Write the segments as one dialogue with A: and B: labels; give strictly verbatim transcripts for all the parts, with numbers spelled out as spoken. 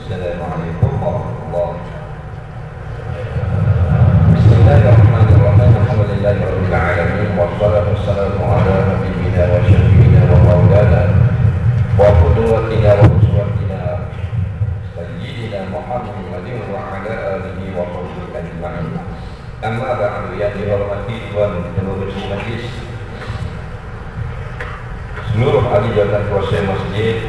A: Assalamualaikum warahmatullahi wabarakatuh. Bismillahirrahmanirrahim. Alhamdulillahirabbil alamin wassalatu wassalamu ala nabiyyina wa syafi'ina wa maulana wa qudwatina wa uswatina sayyidina Muhammadin wa ala alihi wa sahbihi ajma'in. Amma ba'du, yang dihormati tuan pengurusi majlis, seluruh ahli jawatan kuasa masjid,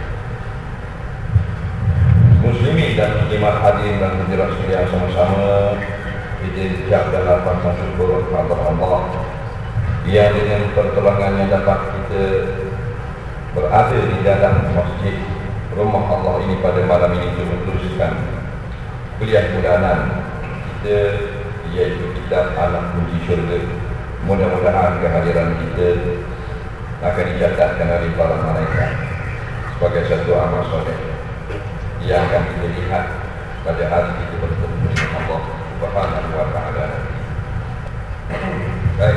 A: muslimin dan muslimat hadirin dan hadirat sekalian, sama-sama kita ucap dan lapang syukur kepada Allah yang dengan pertolongannya dapat kita berada di dalam masjid rumah Allah ini pada malam ini untuk meneruskan kuliah bulanan kita, iaitu kitab Alam Kunci Syurga. Mudah-mudahan kehadiran kita akan dicatatkan oleh para malaikat sebagai satu amal soleh yang akan kita lihat pada hari kita bertemu dengan Allah Subhanahu wa ta'ala. Baik.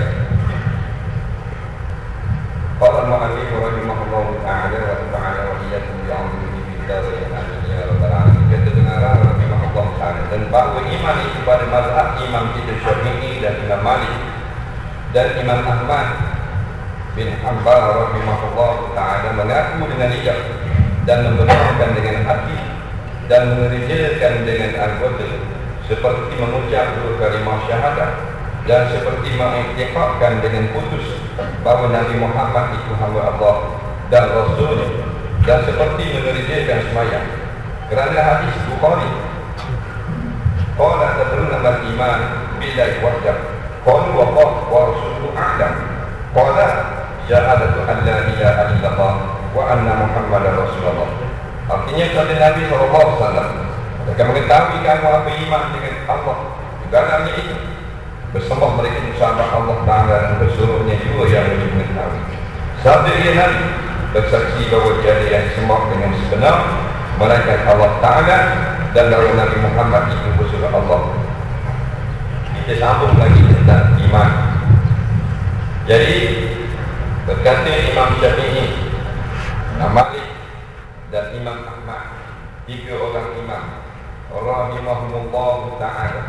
A: Qala al-mu'allif rahimahullahu ta'ala wa ta'ala wa iyyakum bi'amrihi bid-darin amin ya rabbal alamin. Kita dengar rahimahullahu ta'ala, dan bahawa iman itu pada mazhab Imam kita Syafi'i dan Imam Malik dan Imam Ahmad bin Hanbal rahimahullahu ta'ala mengaku dengan lidah dan membenarkan dengan hati dan mengerjakan dengan anggota, seperti mengucap dua kalimah syahadat dan seperti mengiktikadkan dengan putus bahawa Nabi Muhammad itu hamba Allah dan Rasulnya, dan seperti mengerjakan sembahyang. Kerana hadis Bukhari, qala tadruna mal iman billahi wahdah, qalu wa qad wa rasuluhu a'lam, qala syahadatu an la ilaha illallah wa anna Muhammadar Rasulullah. Artinya kata Nabi sallallahu alaihi wasallam akan mengetahui kamu apa iman dengan Allah. Di dalamnya itu bersembah mereka bersama Allah Ta'ala dan bersuruhnya juga yang lebih mengetahui. Sabda ia Nabi bersaksi bahawa tiada yang disembah dengan sebenar melainkan Allah Ta'ala, dan bahawa Nabi Muhammad itu bersuruh Allah. Kita sambung lagi tentang iman. Jadi berkata Imam Syafi'i, Imam Malik dan Imam Ahmad, tiga orang imam rahimahumullah ta'ala.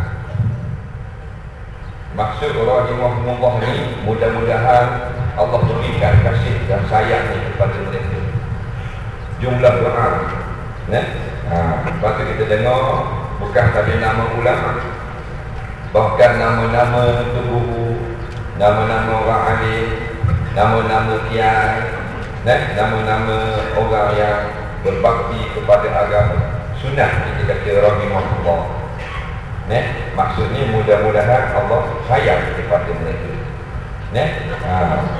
A: Maksud rahimahumullah ini, mudah-mudahan Allah berikan kasih dan sayangnya kepada mereka. Jumlah doa, nah, ha, lepas tu kita dengar bukan sahaja nama ulama, bahkan nama-nama tubuh, nama-nama orang alim, nama-nama kiai, nah, nama-nama orang yang berbakti kepada agama sunnah, kita kata rahimahullah. Nah, maksudnya mudah-mudahan Allah sayang kepada mereka. Nah, ha.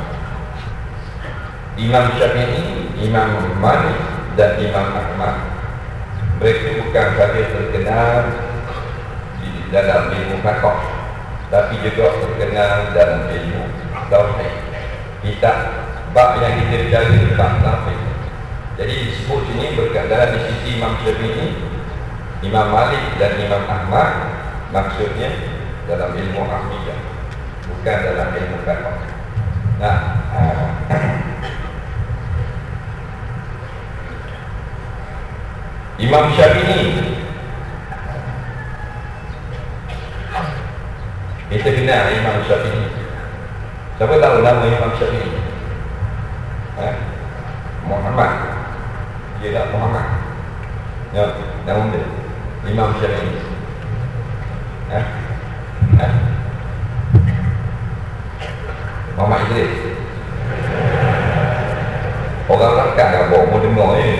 A: Imam Syafi'i, Imam Malik dan Imam Ahmad, mereka bukan sahaja terkenal di dalam ilmu fiqh, tapi juga terkenal dalam ilmu tauhid. Kitab bab yang kita jaga bab tauhid. Jadi disebut sini berkaitan di sisi Imam Syafi'i, Imam Malik dan Imam Ahmad, maksudnya dalam ilmu akidah, bukan dalam ilmu fiqh. Nah, uh, Imam Syafi'i, kita kenal Imam Syafi'i. Siapa tahu nama Imam Syafi'i? Ha? Muhammad. Dia tak Muhammad. Ya, nama dia Imam Syafi'i. Ha? Ha? Muhammad Idris. Orang Makkah dah bawa mau dengar ni.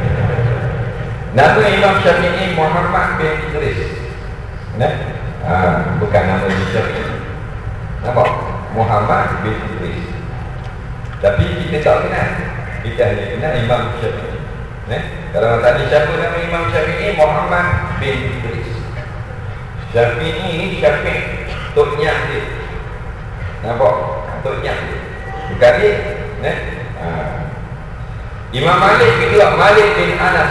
A: Nama Imam Syafi'i Muhammad bin Idris. Nah, ha, bukan nama Syafi'i. Nampak? Muhammad bin Idris. Tapi kita tak kenal. Kita hanya kenal Imam Syafi'i. Nah, kalau tadi siapa nama Imam Syafi'i? Muhammad bin Idris. Syafi'i ni Syafi'i, Tok Nyak dia. Nampak? Tok Nyak dia. Bukan dia. Nah, ha. Imam Malik kedua, Malik bin Anas,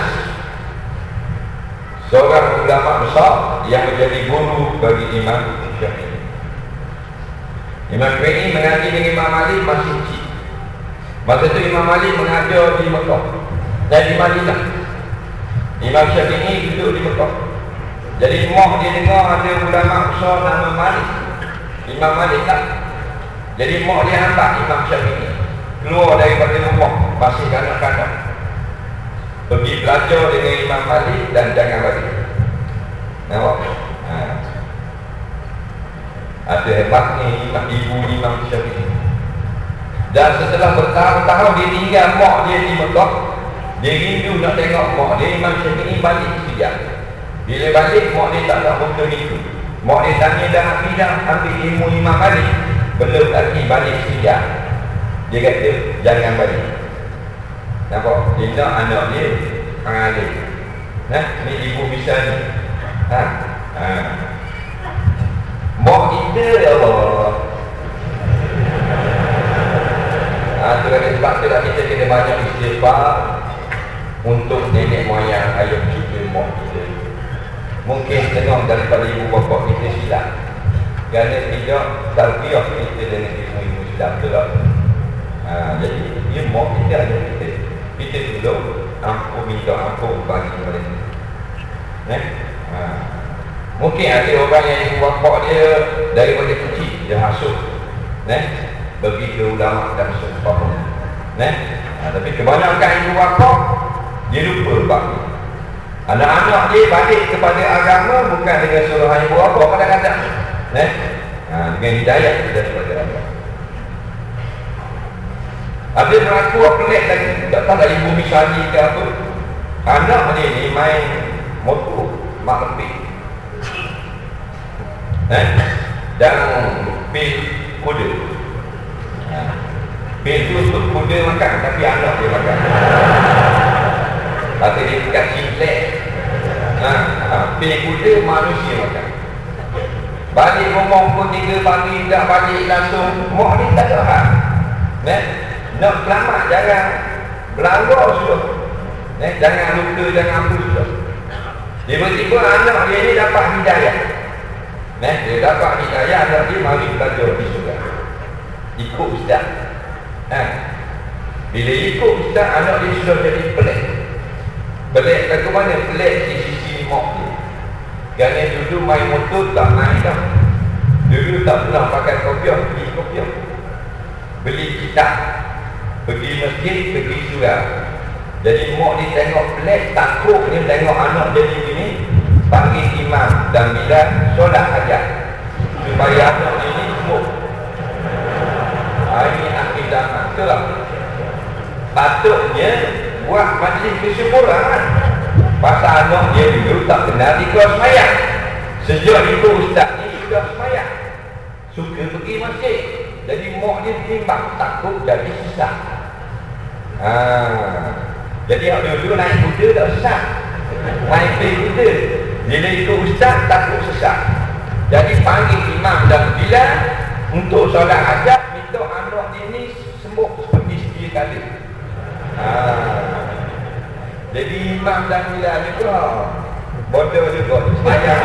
A: seorang ulama besar yang menjadi guru bagi Imam Syafi'i. Imam Syafi'i mengaji dengan Imam Malik masih kecil. Masa itu Imam Malik mengajar di Mekah dan di Madinah. Imam Syafi'i duduk di Mekah. Jadi mak dia dengar ada ulama besar nama Malik, Imam Malik tak. Jadi mak dia hantar Imam Syafi'i keluar daripada rumah, masih kanak-kanak, pergi belajar dengan Imam Malik dan jangan balik. Nampak? Ha. Ada hebatnya Imam, ibu Imam Syafi'i. Dan setelah bertahun-tahun dia tinggal mak dia di Mekah, dia rindu nak tengok mak dia. Imam Syafi'i balik sekejap. Bila balik, mak dia tak nak buka itu. Mak dia tanya, dah habis dah ambil ilmu Imam Malik? Belum lagi, balik sekejap. Dia kata, jangan balik. Nampak? Dia nak anak dia pengalih. Nah, ni ibu misalnya. Ha? Ha. Mak kita, ya Allah. Ha, tu lagi sebab tu lah kita kena banyak istighfar untuk nenek moyang, ayah kita, mak kita. Mungkin setengah daripada ibu bapa kita silap. Kerana tidak tarbiyah kita dengan ilmu-ilmu silap tu lah. Ha, jadi dia mak kita, ayah kita. Kita tolong ampun, minta ampun bagi mereka. Eh? Ha. Mungkin ada orang yang ibu bapa dia daripada kecil dia hasut, eh? Bagi ke ulama dan sumpah, eh? Ha, tapi kebanyakan ibu bapa dia lupa bagi anak-anak dia balik kepada agama bukan dengan suruhan ibu bapa kadang-kadang, eh? Ha, dengan hidayah daripada Allah. Ada berlaku pelik lagi, tak tahu lah ibu misali ke apa, anak dia ni main motor mak lebih, eh? Dan pil kuda. Ha. Pil tu untuk kuda makan, tapi anak dia makan. Kata dia dekat cimlek. Ha. Ha. Pil kuda manusia makan. Balik rumah pukul tiga pagi, tak balik langsung, mak ni tak ada hal, eh? Nak selamat jangan berlanggar sudah, eh? Jangan luka, jangan apa sudah. Tiba-tiba anak dia ni dapat hidayah, eh? Dia dapat hidayah, anak dia mari belajar di surga, ikut ustaz, eh? Bila ikut ustaz, anak dia sudah jadi pelik. Pelik ke mana? Pelik di sisi mak dia. Kerana dulu main motor tak naik dah. Dulu tak pernah pakai kopiah, beli kopiah, beli kitab, pergi masjid, pergi surau. Jadi mak dia tengok pelik, takut dia tengok anak jadi begini, panggil imam dan bilal solat hajat supaya anak dia ni semua. Ini akhir zaman tu lah. Patutnya buat majlis kesyukuran pasal anak dia dulu tak kenal ikut semayang. Sejak itu ustaz ni sudah semayang, suka pergi masjid. Jadi mak dia timbang, takut jadi sesat. Ha. Jadi kalau dulu naik kuda tak sesat, naik pil kuda. Bila ikut ustaz takut sesat. Jadi panggil imam dan bilal untuk solat hajat, minta anak dia ni sembuh seperti sedia kali. Ha. Jadi imam dan bilal ni tu bodoh juga semayang.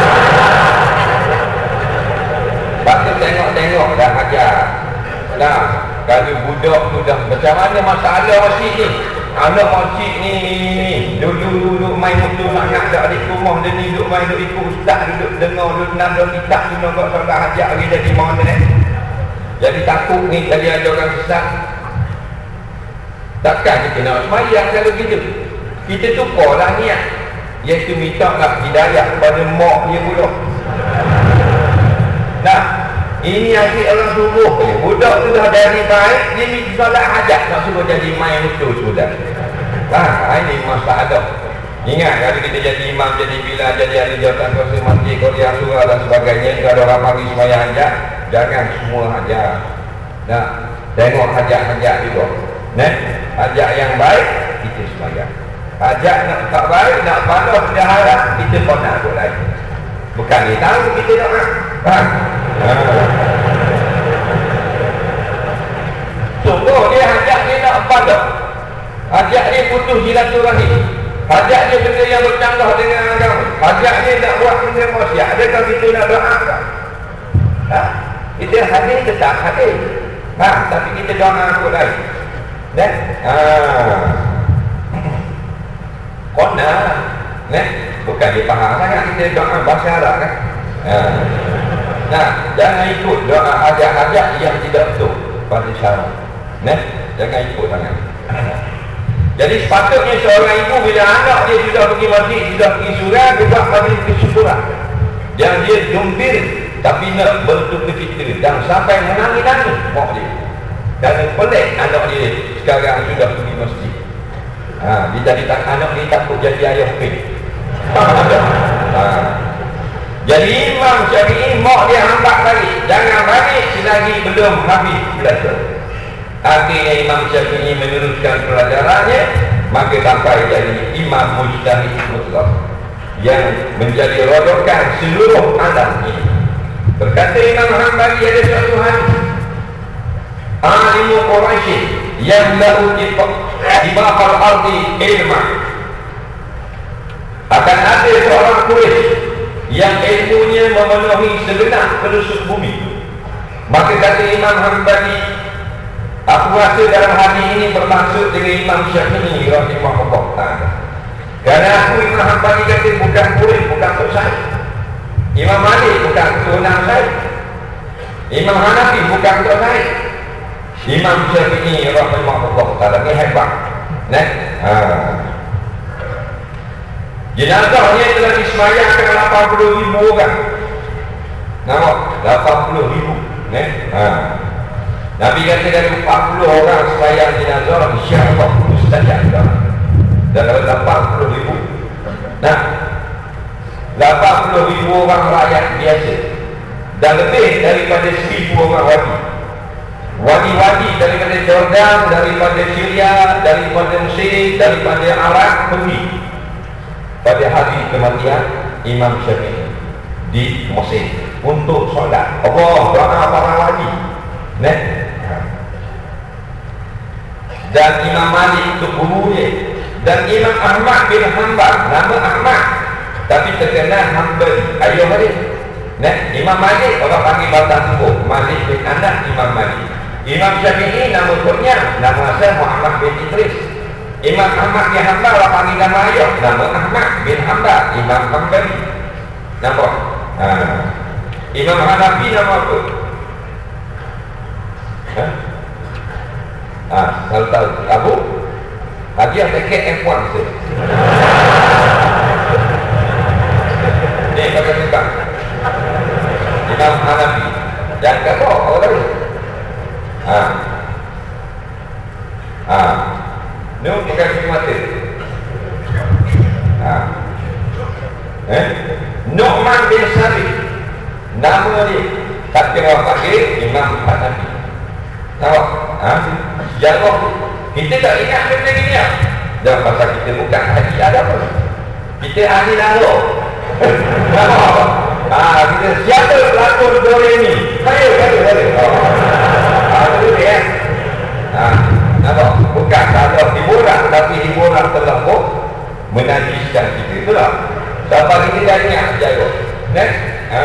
A: Patut tengok-tengok dah ajar. Nah, kalau budak tu dah macam mana masalah masjid ni? Anak masjid ni, duduk-duduk main motor nak nak dak adik rumah dia ni, duduk main duduk ikut ustaz, duduk dengar, duduk nanda kitab, duduk kat solat hajat lagi jadi mana ni? Jadi takut ni jadi ajaran sesat. Takkan kita nak semayang kalau gitu. Kita tukarlah niat, iaitu minta lah hidayah kepada mak dia pula. Nah, ini asyik orang suruh je. Budak tu dah dari baik, dia ni solat hajat nak suruh jadi main betul sudah. Ha, ini masalah. Ingat kalau kita jadi imam, jadi bilal, jadi ahli jawatan kuasa masjid, kuliah surah dan sebagainya, kalau ada orang panggil semayang hajat, jangan semua hajat. Nah, tengok hajat-hajat juga. Nah, hajat yang baik kita semayang. Hajat nak tak baik, nak panas bendahara, kita panas pun lagi. Bukan dia tahu kita nak nak. Ha. Ha. Sungguh dia hajat dia nak panas. Hajat dia putus silaturahim. Hajat dia benda yang bercanggah dengan agama. Hajat dia nak buat benda maksiat. Adakah kita nak doakan? Ha? Kita hadir tetap hadir. Ha, tapi kita doa apa lagi? Dan ha. Kona, nah, bukan dia faham sangat kita doa bahasa Arab kan. Ha. Nah, jangan ikut doa ajak-ajak yang tidak betul pada syarat. Nah, jangan ikut sangat. Jadi sepatutnya seorang ibu bila anak dia sudah pergi masjid, sudah pergi surau, dia buat majlis kesyukuran. Dan dia gembir, tapi nak bertukar cita dan sampai menangis-nangis mak dia. Dan pelik anak dia sekarang sudah pergi masjid. Ha, dia jadi tak, anak dia takut jadi ayah pin. Ha. Jadi Imam Syafi'i mak dia hambat balik. Jangan balik selagi belum habis belajar. Akhirnya Imam Syafi'i meneruskan pelajarannya, maka sampai jadi Imam Mujtahid mutlak yang menjadi rodokan seluruh alam ini. Berkata Imam Hanbali ada suatu hari, alimu Quraisy yang lahu di bawah ardi ilmu, akan ada seorang Quraisy yang ilmunya memenuhi segenap penduduk bumi. Maka kata Imam Hanbali, aku rasa dalam hadis ini bermaksud dengan Imam Syafi'i rahimahullah ta'ala. Kerana aku Imam Hanbali kata bukan Quraisy, bukan tok saya. Imam Malik bukan keturunan saya. Imam Hanafi bukan tok saya. Imam Syafi'i rahimahullah ta'ala ni hebat. Nah, ha. Jenazahnya telah disemayangkan lapan puluh ribu orang. Nampak? lapan puluh ribu. Nah, ha. Nabi kata dari empat puluh orang semayang jenazah, insya-Allah mustajab. Dan ada lapan puluh ribu. Nah, lapan puluh ribu orang rakyat biasa. Dan lebih daripada seribu orang wali. Wali-wali daripada Jordan, daripada Syria, daripada Mesir, daripada Arab pergi pada hari kematian Imam Syafi'i di Mesir untuk solat. Allah doa para wali. Nah, dan Imam Malik itu guru dia. Dan Imam Ahmad bin Hanbal, nama Ahmad tapi terkenal Hanbali, ayah dia. Nah, Imam Malik orang panggil Batang Tubuh, Malik bin Anas Imam Malik. Imam Syafi'i nama kodnya, nama asal Muhammad bin Idris. Imam Ahmad bin Hanbal orang panggil nama ayah, nama Ahmad bin Hanbal, Imam Hanbali. Nampak? Ha. Imam Hanafi nama apa? Ha? Ah, tahu tahu. Abu Haji pakai F satu tu. Ni pakai tukang. Imam Hanafi. Jangan kata orang tahu. Ah. Ah. Ni bukan semata. Ah. Eh? Nu'man bin Sabit. Nama dia. Tapi orang panggil Imam Hanafi. Nampak? Ha? Sejarah kita tak ingat benda gini ya? Dan pasal kita bukan haji ada apa? Kita ahli lalu. Nampak? Ha, kita siapa pelakon Doremi? Saya, saya, saya. Oh. Ha, itu dia. Ha, nampak? Bukan kalau hiburan, tapi hiburan telah pun menajiskan kita. Itulah. Sampai kita dah ingat sejarah. Next. Ha.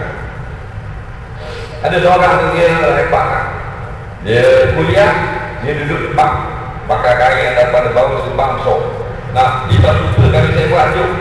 A: Ada seorang tu dia hebat. Dia kuliah, dia duduk depan, pakai kain yang dapat bau sebang sok. Nah, dia tak suka kali saya buat juk.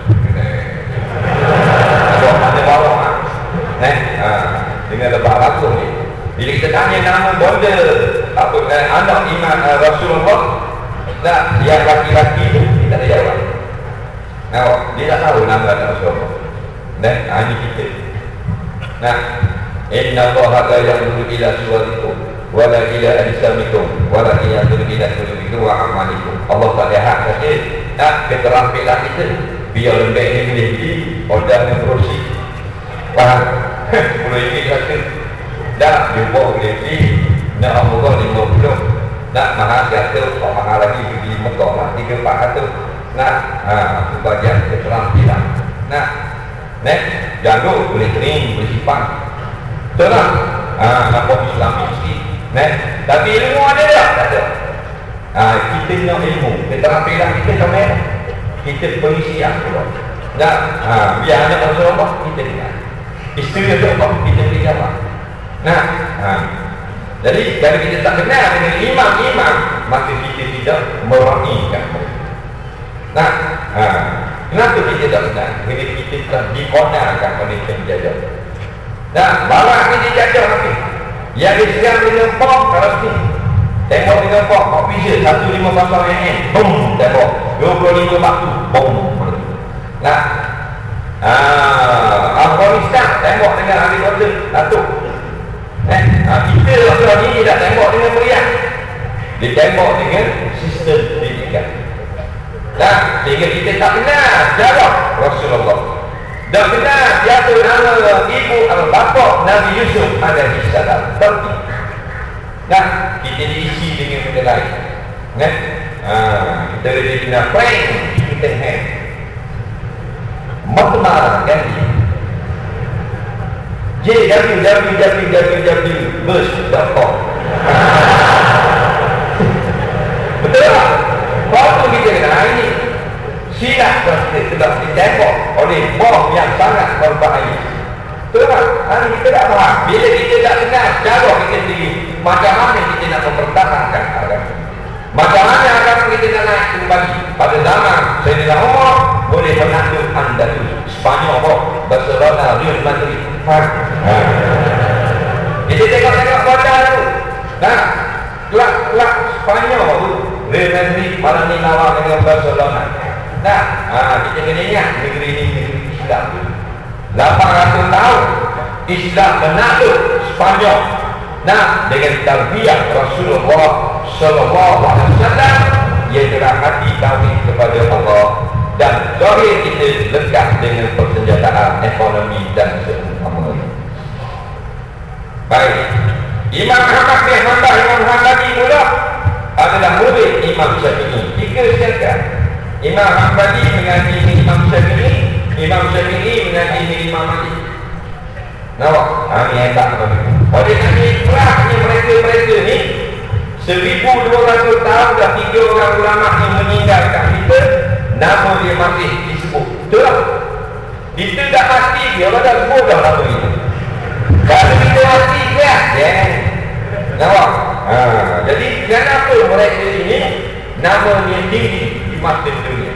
A: Ada ada bawah ah. Nah, ha, dengan lepas langsung ni. Bila kita tanya nama bonda apa eh, anak Imam uh, Rasulullah, nah, yang laki-laki tu kita tak jawab. Nah, dia tak tahu nama anak Rasulullah. Nah, ini kita. Nah, inna Allah la yanzuru ila suwarikum wala ila ajsamikum walakin yanzuru ila qulubikum wa a'malikum. Allah tak lihat saja nak keterampilan kita. Biar lembek ni boleh beli order yang berusi. Faham? Boleh beli satu. Dah jumpa boleh beli. Nak Allah lima puluh. Nak mahal satu, kalau mahal lagi beli Mekah lah tiga empat ratus. Nak ha, itu bagian keterampilan. Nak next jago boleh kering, boleh simpan. Betul tak? Ha, nampak Islami sikit. Nah, tapi ilmu ada tak? Tak ada. Ha, kita nak ilmu. Keterampilan kita sama mana? Kita pengisian keluar. Tak? Ha, biar anak Rasulullah kita dengar. Isteri Rasulullah kita boleh jawab. Nah, ha. Jadi kalau kita tak kenal dengan imam-imam, maka kita tidak meraihkan. Nah, ha. Kenapa kita tak benar? Kerana kita telah dikonarkan oleh penjajah. Nah, barat ni dijajah habis. Yang Islam dengan bom kalau ni tembok dengan bom, official satu lima kosong M, bom, tembok dua puluh lima waktu, bom. Nah, ah, Afghanistan tembok dengan ahli water, satu. Eh, ah, kita waktu ni tidak tembok dengan meriah, ditembok dengan sistem pendidikan. Nah, sehingga kita tak kenal jarah Rasulullah. Dan benar jatuh nama ibu al-bapa Nabi Yusuf alaihi salam. Tapi nah, kita diisi dengan benda lain. Kan? Ha, kita ada kena prank kita hand. Mahtmah kan dia. J W W W W burst dot com. Betul tak? Waktu kita kena ini silap telah ditembok oleh bom yang sangat berbahaya. Betul tak? Hari kita tak faham. Bila kita tak kenal cara kita sendiri, macam mana kita nak mempertahankan agama, macam mana agama kita nak naik kembali. Pada zaman Sayyidina Umar boleh menakluk Andalus, Spanyol, Barcelona, Real Madrid. Ha. Ha. Kita tengok-tengok kota tu. Nah, kelak-kelak Spanyol tu, Real Madrid malam ni lawan dengan Barcelona. Nah, ha, kita kena ingat negeri ini negeri Islam. lapan ratus tahun Islam menakluk Spanyol. Nah, dengan tarbiyah Rasulullah sallallahu alaihi wasallam, iaitu hati tauhid kepada Allah dan zahir kita lengkap dengan persenjataan ekonomi dan seumpamanya. Baik, Imam Ahmad bin Hanbal, Imam Hanbali pula adalah murid Imam Syafi'i. Tiga sekali. Imam Hanbali mengaji Imam Syafi'i, Imam Syafi'i mengaji Imam Malik. Nampak? Ha, ni hebat tuan. Oleh kerana kerahnya mereka-mereka ni seribu dua ratus tahun dah tiga orang ulama yang meninggalkan kita, nama dia masih disebut. Betul tak? Kita dah pasti dia, orang dah sebut dah nama itu. Kalau kita mati dia, ya. Nampak? Ha, jadi kenapa mereka ini namanya tinggi di mata dunia?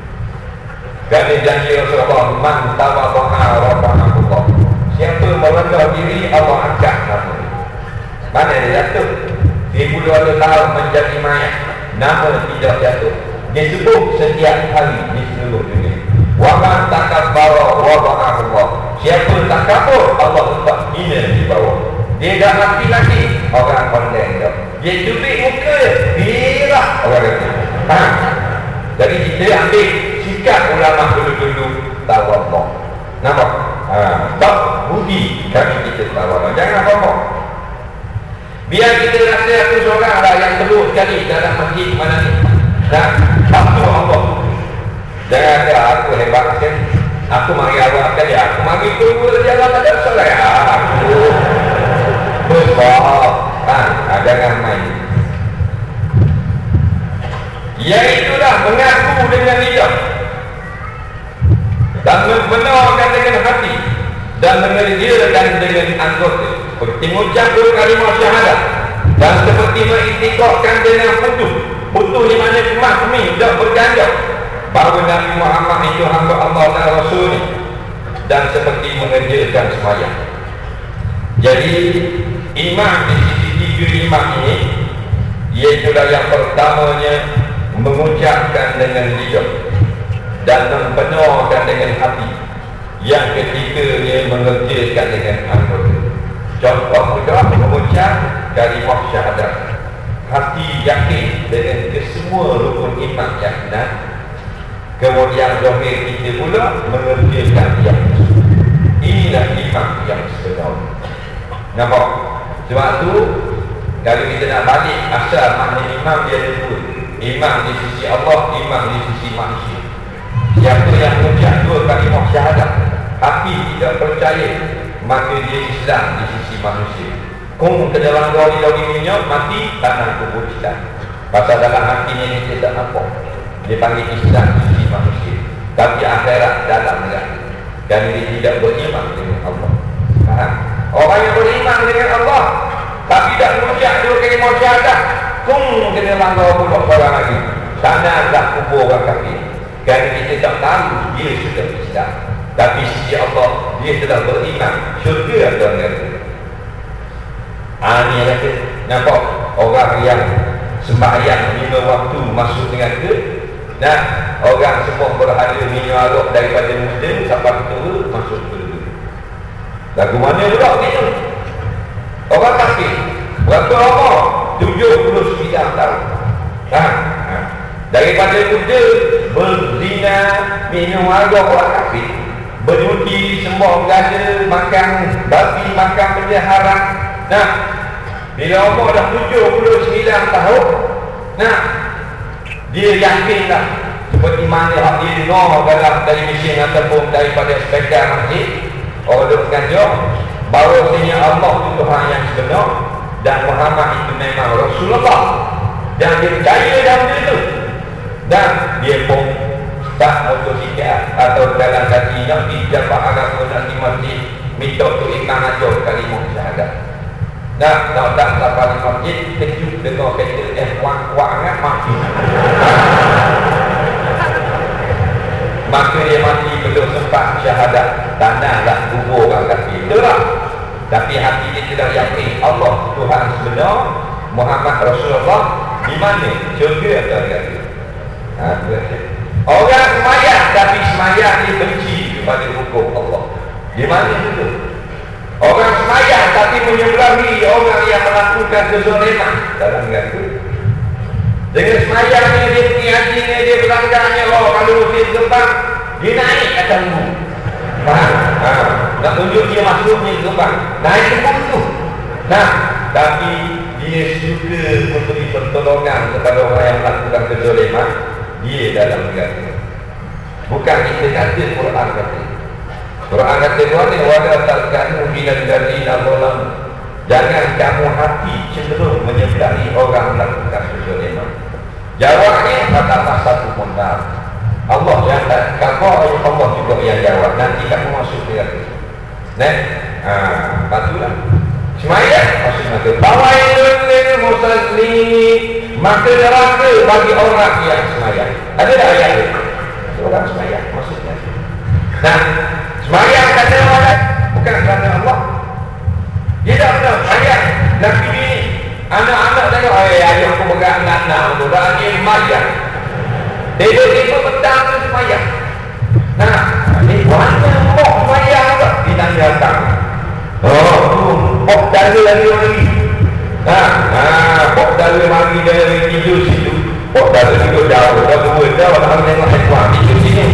A: Kerana janji Rasulullah, man tawadha'a rafa'ahullah. Siapa merendah diri, Allah angkat nama dia. Mana dia jatuh? seribu dua ratus tahun menjadi mayat, nama tidak jatuh. Disebut setiap hari di seluruh dunia. Wa man takabbara wada'ahullah. Siapa takabur, Allah letak hina di bawah. Dia dah mati lagi, orang pandang dia. Dia cubit muka dia, birah orang kata. Ha? Jadi kita ambil sikap ulama dulu-dulu, tawaddah. Nampak? Ha, tak budi kami kita tawaddah. Jangan apa-apa. Biar kita rasa aku seorang lah yang teruk sekali dalam masjid mana ni. Dan patuh Allah. Jangan kata aku hebat sekali, aku mari awal sekali, aku mari tunggu jalan tak ada salah. Aku besar. Ha, ha, jangan main. Iaitulah mengaku dengan lidah dan membenarkan dengan hati dan mengerjakan dengan anggota, seperti mengucap dua kalimah syahadat dan seperti mengiktikadkan dengan putus putus di mana kemah kami sudah berjanji bahawa Nabi Muhammad itu hamba Allah dan Rasul, dan seperti mengerjakan sembahyang. Jadi imam di sisi tiga imam ini, iaitulah yang pertamanya mengucapkan dengan lidah dan membenarkan dengan hati. Yang ketiganya mengerjakan dengan anggota. Contoh mudah mengucap kalimah syahadat, hati yakin dengan kesemua rukun iman yang benar. Kemudian zahir kita pula mengerjakan yang inilah iman yang sebenarnya. Nampak? Sebab tu kalau kita nak balik asal makna imam, dia ada dua. Imam di sisi Allah, imam di sisi manusia. Siapa yang mengucap dua kalimah syahadat, hati tidak percaya, maka dia Islam di sisi manusia. Kung ke dalam lori-lori minyak, mati tanah kubur Islam. Pasal dalam hatinya ni dia tak nampak. Dia panggil Islam di sisi manusia, tapi akhirat dalam neraka. Dan dia tidak beriman dengan Allah. Faham? Orang yang beriman dengan Allah tapi tak mengucap dua kalimah syahadat, kung kena langgar pula orang lagi. Sana dah kubur orang kafir. Kerana kita tak tahu dia sudah Islam, tapi sisi Allah dia telah beriman syurga atau neraka. Ha, ni kata, nampak orang yang sembahyang lima waktu masuk neraka. Nah, orang semua berhala minum arak daripada muda sampai tua masuk neraka. Lagu mana pula begitu? Orang kafir berapa lama? tujuh puluh sembilan tahun. Ha, ha. Daripada muda berzina, minum arak orang kafir, berjudi, sembah berhala, makan babi, makan benda haram. Nah, bila umur dah tujuh puluh sembilan tahun, nah, dia yakinlah seperti mana hak dia dengar dalam dari mesin ataupun daripada speaker masjid, orang duduk mengajar bahawasanya Allah itu Tuhan yang sebenar dan Muhammad itu memang Rasulullah, dan dia percaya dalam benda itu, dan dia pun tak motosikal atau jalan kaki nak pergi jabah agama, nak pergi masjid, minta tu ikan ajar kalimah syahadat. Dah, dah tak sampai di masjid, kejut dengar kata eh kuat-kuat sangat mati. Maka dia mati belum sempat syahadat, tanahlah kubur orang kafir. Betul tak? Tapi hati dia tidak yakin Allah Tuhan sebenar, Muhammad Rasulullah, di mana? Syurga atau neraka? Ha, orang semayang tapi semayang dia benci kepada hukum Allah. Di mana itu? Orang semayang tapi menyeberangi orang yang melakukan kezaliman dalam neraka. Dengan semayangnya dia pergi haji, dia berlanggarnya, oh kalau dia gerbang dia naik atas gunung. Faham? Ha. Nak tunjuk dia masuknya gerbang, naik ke gunung tu. Nah, tapi dia suka memberi pertolongan kepada orang yang melakukan kezaliman, dia dalam neraka. Bukan kita kata, Quran kata. Quran kata mana? Wala talkanu minal ladina zalamu. Jangan kamu hati cenderung menyeberangi orang melakukan kezaliman. Jawabnya kata satu mondar. Allah yang tak kafar, Allah juga yang jawab. Nanti kamu masuk neraka. Nah, ah, patulah. Semayang masuk neraka. Fawailun lil muslimin. Maka neraka bagi orang yang semayang. Ada tak ayat ni? Orang semayang masuk neraka. Nah, semayang kerana Allah, bukan kerana Allah. Dia tak benar semayang. Laki ni anak-anak tengok, eh ayah aku berat nak-nak tu, dah dia semayang. Dia-dia petang tu semayang. Nah, ni mana mok semayang tu? Dia tak datang. Oh, mok dara lagi lagi. Nah, nah, mok dara lagi dari tidur situ. Mok dara tidur jauh, dah dua jauh, dah tengok hekwan tidur sini.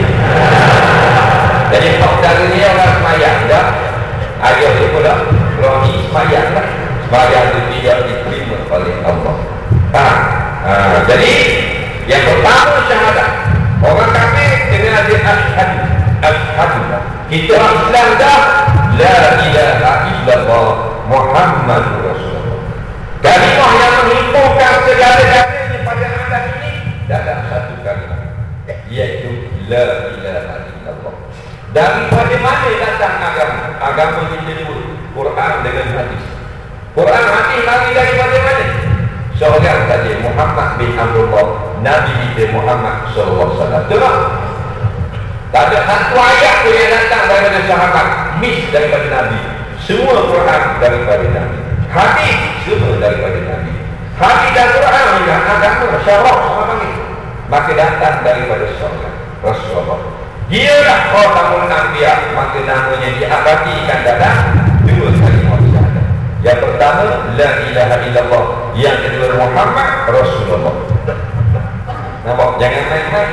A: Jadi mok dara ni orang semayang dah. Ayah dia pun dah rohi semayang dah. Semayang itu tidak diterima oleh Allah. Ha, ha, jadi yang pertama syahadat. Orang kafir dengan dia asyhadu, asyhadu. Kita Islam dah la ilaha illallah Muhammadur Rasulullah. Kalimah yang menghimpunkan segala-galanya pada alam ini dalam satu kalimah, iaitu la ilaha illallah. Daripada mana datang agama? Agama disebut Quran dengan hadis. Quran hadis lagi daripada mana? Seorang saja, Muhammad bin Abdullah, Nabi kita Muhammad sallallahu alaihi wasallam. Betul tak? Tak ada satu ayat pun yang datang daripada sahabat, mis daripada Nabi. Semua Quran daripada Nabi. Hadis semua daripada Nabi. Hadis dan Quran juga agama syarah sama ni. Maka datang daripada seorang Rasulullah. Dialah khatamul anbiya, maka namanya diabadikan dalam dua kalimah syahadat. Yang pertama la ilaha illallah, yang kedua Muhammad Rasulullah. Nampak? Jangan main-main.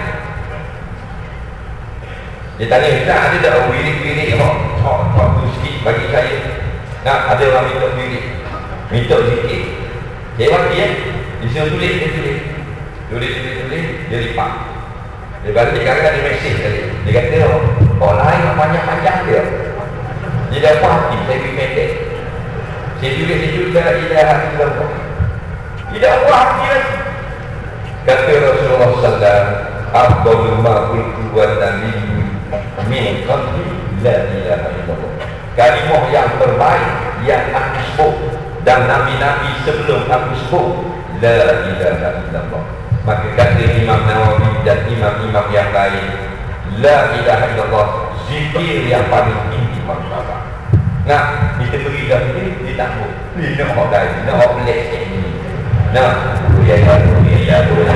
A: Dia tanya, tak ada tak wirid-wirid hok hok hok tu sikit bagi saya. Nak ada orang minta wirid, minta sikit. Dia bagi ya. Dia suruh tulis, dia tulis. Tulis, tulis, tulis, dia lipat. Dia balik kadang-kadang dia mesej tadi. Dia kata, oh lain yang panjang-panjang dia. Dia dah apa hati, saya pergi pendek. Saya tulis, saya tulis, la ilaha illallah. Dia dah apa hati lagi. Kata Rasulullah sallallahu alaihi wasallam, afdalul ma qultu wa nabiyyu min qabli la ilaha illallah. Kalimah yang terbaik yang aku sebut dan nabi-nabi sebelum aku sebut la ilaha illallah. Maka kata Imam Nawawi dan imam-imam yang lain, la ilaha illallah zikir yang paling tinggi martabat. Nah, kita beri dah ni, dia tak mau. Dia nak hok dah, nak hok melek sikit ni. Nah, dia ya, dia ya, dia.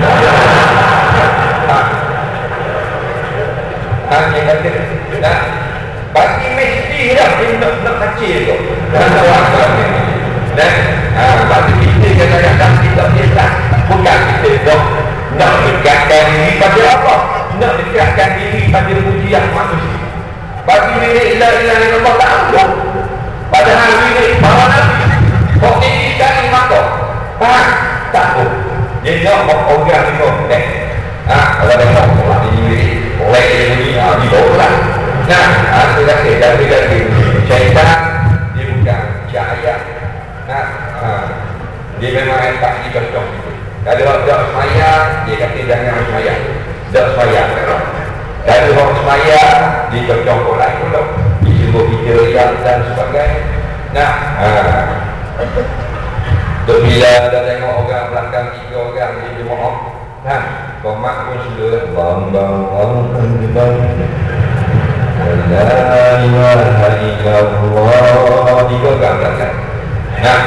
A: Ha, dia kata, nah, bagi mesti dah dia nak nak kecil tu. Nah, ha, bagi kita kadang-kadang kita kita bukan kita dok nak dekatkan diri pada apa? Nak dekatkan diri pada pujian manusia. Bagi diri la ilaha illallah tak ada. Padahal diri para nabi kok ini sekali maka tak tak ada. Dia nak orang itu eh. Ah, kalau dia nak buat diri oleh ini ah di bawah. Nah, aku kata dari dari syaitan dia bukan cahaya. Nah, ah, dia memang tak dicocok itu. Kalau tak semayang, dia kata jangan semayang. Tak semayang. Kalau orang semayang, dia cocok orang pula. Disuruh kita riak dan sebagainya. Nah, haa. Untuk bila ada tengok orang belakang tiga orang, dia jemaah. Nah, komak pun sudah. Bang, bang, bang, bang. La ilaha illallah. Tiga orang belakang. Nah,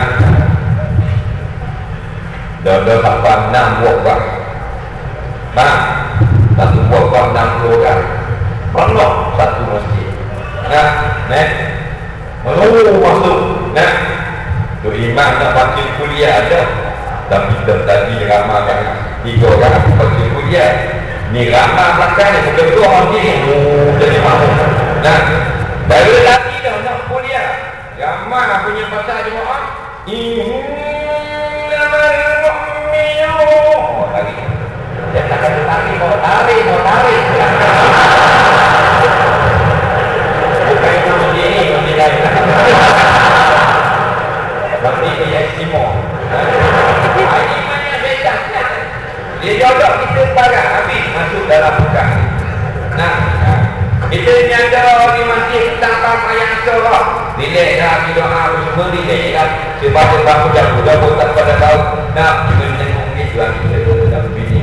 A: dah dah sampai enam buah. Nah, satu buah enam puluh orang. Banyak satu masjid. Nah, nah, oh masuk. Nah, tu imam nak baca kuliah ada, tapi kita tadi ramalkan tiga orang baca kuliah. Ni ramal belakang ni betul orang ni. Oh, jadi mahu. Nah, baru tadi dah nak kuliah. Ramai punya pasal jemaah. Innamal mu'minun. Oh, tarik. Dia tak kata tarik, mau tarik, mau tarik. Bukan itu begini, begini lain. Berarti dia istimewa. Ini mana beda. Dia jodoh kita barang habis masuk dalam bukan. Nah, kita ni ada di masjid tanpa payah surah. Dilek dah, doa apa semua dilek dah. Sebab dia bangun dah, pun tak pada tahu. Nak menengok ni tuan kita dah begini.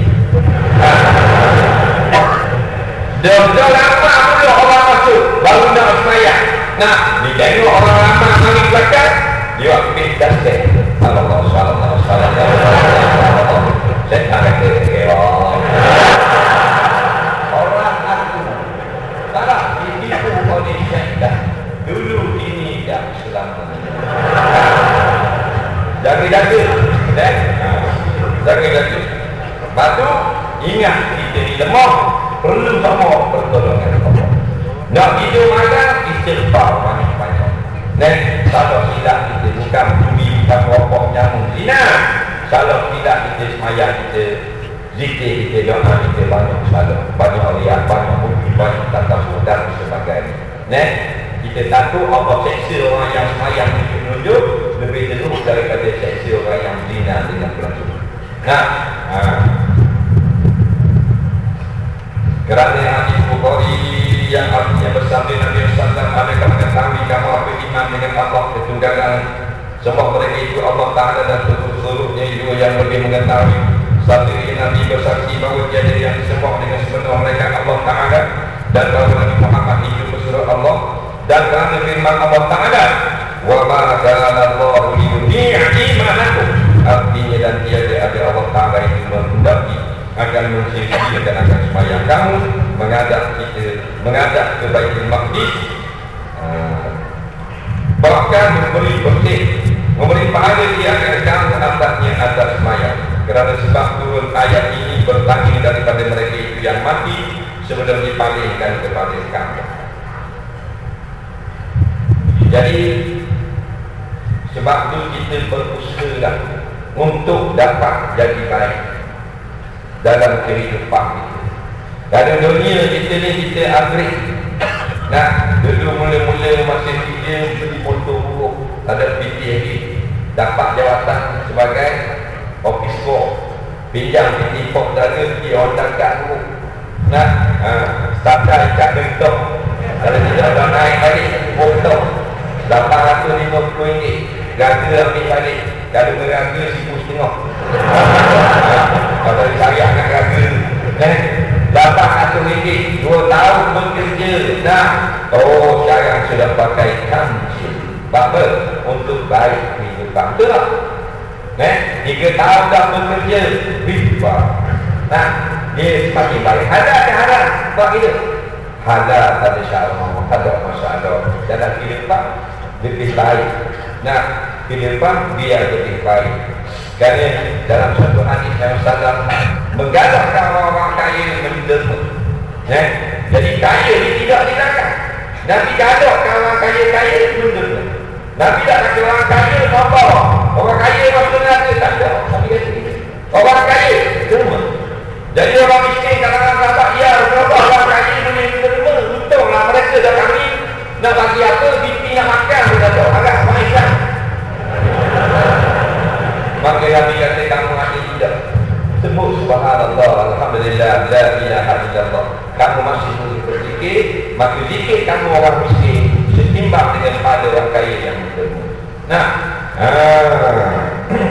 A: Dah dah lama pula orang masuk, baru nak semayang. Nah, dia tengok orang ramai mari belakang, dia ambil dah set. Allah Allah Allah Allah. Set ada ke orang aku. Salah, ini pun kau ni dah. Dulu ini dah selamanya. Jaga-jaga, eh? Jaga-jaga. Batu, ingat kita ni lemah, perlu sama pertolongan Allah. Nak hidup makan, istighfar banyak-banyak. Nah, kalau tidak kita bukan cumi, bukan rokok, jamu, zina. Kalau tidak kita semayang, kita zikir, kita doa, kita banyak salah, banyak riak, banyak bukti, banyak tasawuf dan sebagainya. Nah, kita takut Allah seksa orang yang semayang itu menunjuk lebih teruk daripada seksa orang yang zina dengan pelaku. Nah, ha. Kerana hadis Bukhari yang artinya bersabda Nabi sallallahu alaihi wasallam, mereka mengetahui kamu apa iman dengan Allah ketunggalan. Sebab mereka itu Allah Ta'ala dan seluruhnya itu yang lebih mengetahui. Satu Nabi bersaksi bahawa tiada yang disembah dengan sebenar mereka Allah Ta'ala, dan bahawa Nabi Muhammad itu pesuruh Allah. Dan kerana firman Allah Ta'ala, wa ma kana Allahu liyudhi'a imanakum, artinya dan tiada ada Allah Ta'ala itu menghendaki akan mensyiriki dan akan sembahyang kamu menghadap kita, menghadap ke Baitul Maqdis, bahkan memberi bersih, memberi pahala dia akan kamu atasnya atas sembahyang. Kerana sebab turun ayat ini bertanya daripada mereka itu yang mati sebelum dipalingkan kepada kamu. Jadi sebab itu kita berusaha untuk dapat jadi baik dalam kehidupan kita. Dalam dunia kita ni kita upgrade. Nah, dulu mula-mula masih dia beli motor buruk, ada P T H D, dapat jawatan sebagai office boy, pinjam P T Pop dana pergi Honda kat buruk. Nah, ha, starter kat bentok, kalau tidak ada naik balik motor lapan ratus lima puluh ringgit, gagal ambil balik. Kalau meraga seribu setengah. Kalau disariak bekerja. Nah, oh sekarang sudah pakai kancil. Apa? Untuk baik kehidupan. Betul tak? Eh, tiga tahun dah bekerja, riba. Nah, dia semakin baik. Halal ke haram? Buat kita. Halal ada syarah, ada masalah. Dalam kehidupan lebih baik. Nah, kehidupan biar lebih baik. Kerana dalam satu hadis yang salah menggalakkan orang kaya menderma. Eh, jadi kaya ini tidak dilakukan. Nabi galakkan orang kaya-kaya menderma. Nabi tak kata orang kaya apa? Orang kaya masuk neraka tak ada. Nabi kata gitu. Orang kaya derma. Jadi orang miskin kadang-kadang sahabat, ya kenapa orang kaya boleh derma? Untunglah mereka dah kami nak bagi apa? Binti nak makan dia kata. Agak maisah. Maka Nabi kata kamu hati tidak. Sebut subhanallah, alhamdulillah, la ilaha illallah. Kamu masih boleh berzikir, maka zikir kamu orang miskin setimbang dengan pada orang kaya yang bertemu. Nah, ah.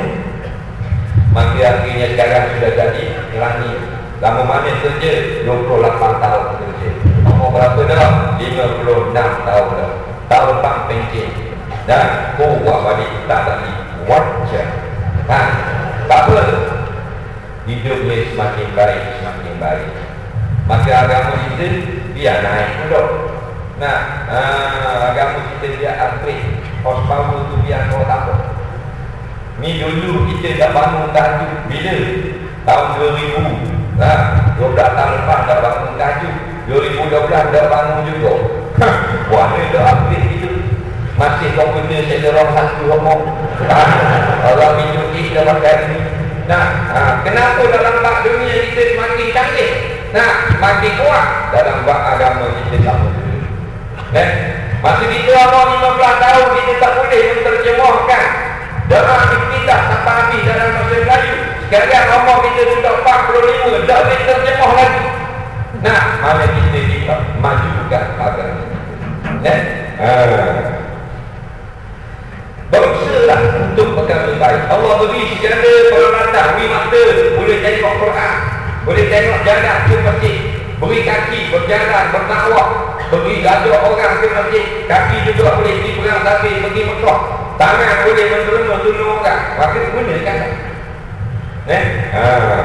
A: Maka akhirnya sekarang sudah jadi Rani. Lama mana kerja? dua puluh lapan tahun kerja. Umur berapa dah? lima puluh enam tahun dah. Tahun depan pencen. Dan kuat balik tak lagi wajah. Nah, tak apa. Hidupnya semakin baik, semakin baik. Maka agama kita biar naik dulu. Nah, ah, agama kita biar upgrade. Horsepower tu biar kau tak apa. Ni dulu kita dah bangun tajuk bila? Tahun dua ribu. Nah, dua belas tahun lepas dah bangun tajuk. dua ribu dua belas dah bangun juga. Wah, ni dah upgrade kita. Masih komputer Celeron satu ngomong. Orang minum ni dah pakai ni. Nah, ha, kenapa dalam bab dunia kita semakin canggih? Nah, makin kuat dalam bab agama kita sama dulu. Eh, masih kita awal lima belas tahun kita tak boleh menterjemahkan dalam kita sampai habis dalam bahasa Melayu. Sekarang umur kita sudah empat puluh lima, tak boleh terjemah lagi. Nah, mana kita kita majukan agama. Eh, ha. Berusahalah untuk perkara baik. Allah beri segala peralatan, beri mata, boleh tengok Quran, boleh tengok jalan ke masjid, beri kaki berjalan, berdakwah, beri gajah orang ke masjid, kaki juga boleh pergi perang sapi, pergi Mekah, tangan boleh menerima tolong orang. Maka gunakan. Eh? Ha.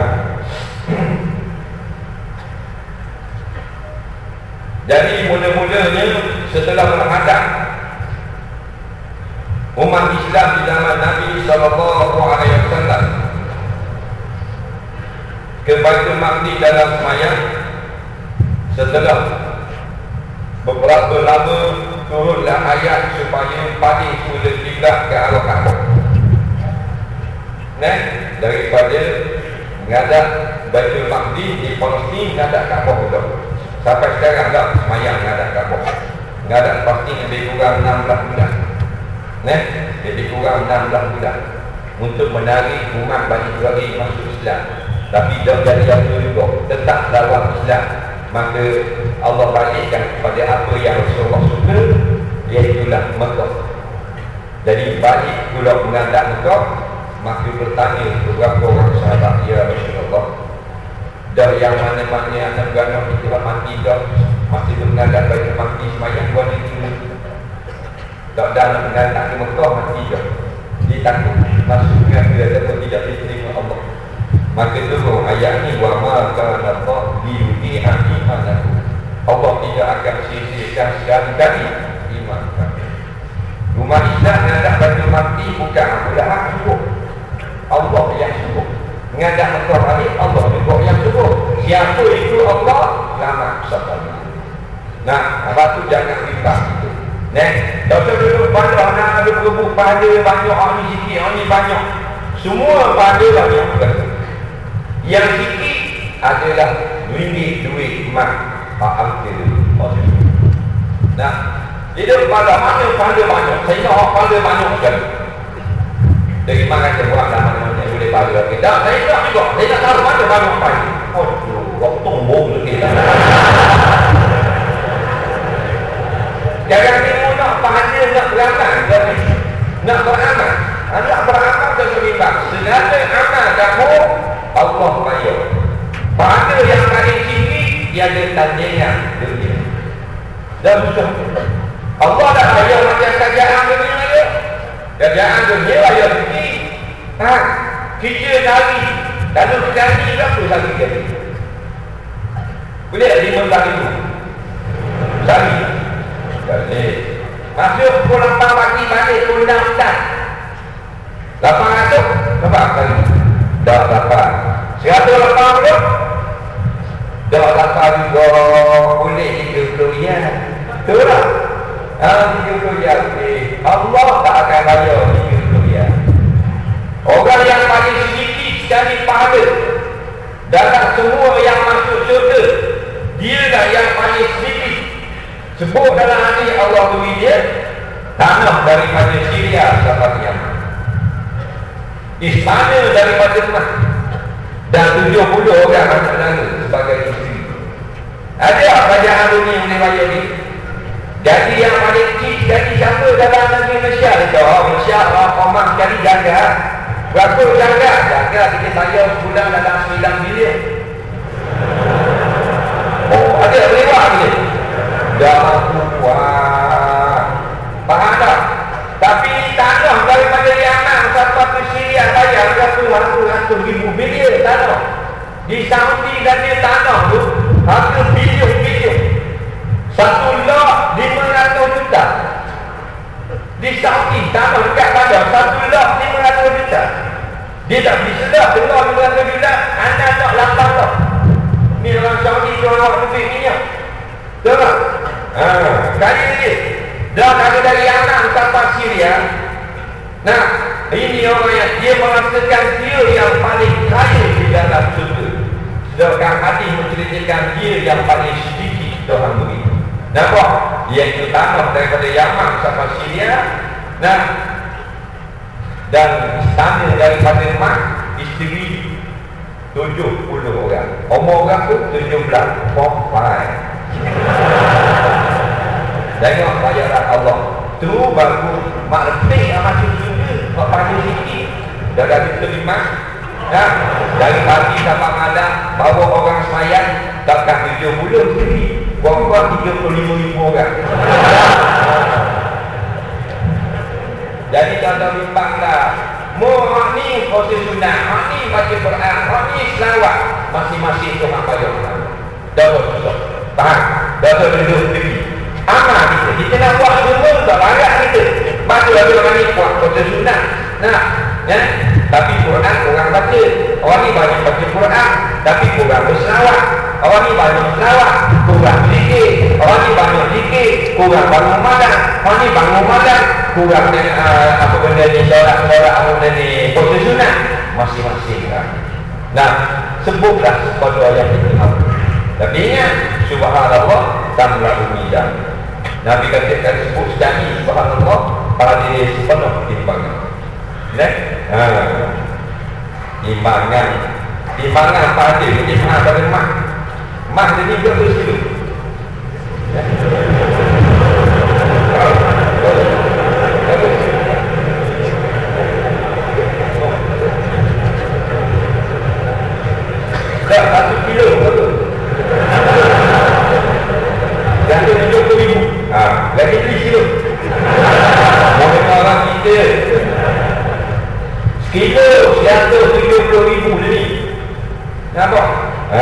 A: Jadi mula-mulanya setelah menghadap umat Islam di zaman Nabi sallallahu alaihi wasallam ke Baitul Maqdis dalam semayang, setelah beberapa lama turunlah ayat supaya paling mula kiblat ke arah Kaabah. Nah, daripada menghadap Baitul Maqdis di Palestin menghadap Kaabah pula. Sampai sekarang tak semayang menghadap Kaabah. Menghadap pasti lebih kurang enam belas bulan. Nah, lebih kurang enam belas bulan untuk menarik umat Bani Israel masuk Islam. Tapi dah jadi yang juga tetap lawan Islam. Maka Allah balikkan kepada apa yang Rasulullah suka, iaitulah Mekah. Jadi balik pula menghadap Mekah. Maka bertanya beberapa orang sahabat, ya Rasulullah, dah yang mana-mana yang negara kita mati dah, masih menghadap Baitul Maqdis semayang buat itu. Tak dalam mendatang ke Mekah mati je. Dia takut masuknya dia ataupun tidak diterima Allah. Maka turun ayat ni, wa ma kana Allah liyudhi'a imanakum. Allah tidak akan sia-siakan sekali-kali iman kami. Rumah Islam menghadap Baitul Maqdis bukan Allah suruh. Allah yang suruh. Menghadap Mekah balik Allah juga yang suruh. Siapa itu Allah? Selamat sekali. Nah, apa tu jangan riba itu. Nah, doktor dulu pada nak ada berebut pada banyak, orang ni sikit, orang ni banyak. Semua pada banyak bukan. Yang sikit adalah ringgit duit emas. Faham ke? Nah, dia pada mana pada banyak. Saya nak orang pada banyak sekali. Dari mana kita buat dah mana-mana yang boleh pada. Okay. Dan saya nak juga, saya nak tahu mana banyak pada. Oh, waktu tombol lagi lah. Jangan tengok nak pahala, nak beramal, nak beramal, nak beramal dan seimbang. Segala amal kamu Allah bayar. Pahala yang paling tinggi tiada tandingan dunia. Dan susah. Allah dah bayar macam kerajaan dunia dia. Kerajaan dunia bayar sikit. Ha, kerja hari. Lalu sekali berapa sehari jadi? Boleh tak lima belas ribu? Sehari? Boleh. Masuk pukul lapan pagi balik pukul enam petang. lapan ratus? Nampak kali? Dah lapan. seratus lapan puluh? Dah lapan juga boleh tiga puluh ya. Betul tak? Ha, tiga puluh ya. Allah tak akan bayar tiga puluh ya. Orang yang paling sedikit sekali pahala dalam semua yang masuk syurga, dia lah yang paling sedikit. Sebut dalam hadis Allah beri dia tanah daripada Syria sampai Yaman, istana daripada Mekah, dan tujuh puluh orang anak dara sebagai isteri. Ada kerajaan dunia boleh bayar ni? Jadi yang paling kecil jadi siapa dalam negeri Malaysia? Oh, Malaysia orang Omar sekali jaga. Berapa jaga? Jaga kita bayar sebulan dalam sembilan bilion. Oh, ada lewat ni. Dah kuat. Faham tak? Tapi tanah daripada Yaman sampai ke Syria bayar berapa ratus ribu bilion tanah. Di Saudi dan di tanah tu harga bilion-bilion. Satu lot lima ratus juta. Di Saudi tanah dekat tanah satu lot lima ratus juta. Dia tak beli sedap tengok lima ratus juta, anda tak lapan lot. Ni orang Saudi tu orang lebih minyak. Betul tak? Ha, kaya dia. Dah kaya dari Yaman sampai Syria. Nah, ini orang yang dia merasakan dia yang paling kaya di dalam surga. Sedangkan hadis menceritakan dia yang paling sedikit Tuhan beri. Nampak? Iaitu tanah daripada Yaman sampai Syria. Nah, dan istana daripada Mak, isteri tujuh puluh orang. Umur orang tu tujuh belas. Pompai. Tengok bayaran Allah. Tu baru mak letih yang masuk surga. Mak pagi sikit dah dah diterima. Nah, dari pagi sampai malam bawa orang semayang takkan tujuh puluh sendiri. Buang-buang tiga puluh lima ribu orang. Jadi contoh bimbang lah. Mu hak ni proses sunat, hak ni baca Quran, hak ni selawat. Masing-masing tu hak bayar. Dah betul. Faham? Dah duduk sendiri. Amal kita. Kita nak buat semua tak larat kita. Baca lagu orang ni buat proses sunat. Nah, ya? Tapi Quran orang baca. Orang ni banyak baca Quran, tapi kurang berselawat. Orang ni banyak selawat, kurang zikir. Orang ni banyak zikir, kurang bangun malam. Orang ni bangun malam, kurang uh, apa benda ni, solat-solat apa benda ni, proses sunat. Masing-masing kan. Nah, sebutlah kepada yang kita tahu. Tapi ingat, subhanallah tamla'u mizan. Nabi katakan sebut sekali subhanallah, pada diri sepenuh timbangan. Ya? Ha. Timbangan. Timbangan apa ada? Timbangan pada mak. Mak dia ni berapa kilo? Ya. Dah satu kilo berapa? Yang tu tujuh puluh ribu. Ha, lagi beli kilo. Mereka orang kita sekilo seratus tujuh puluh ribu ni. Nampak? Ha.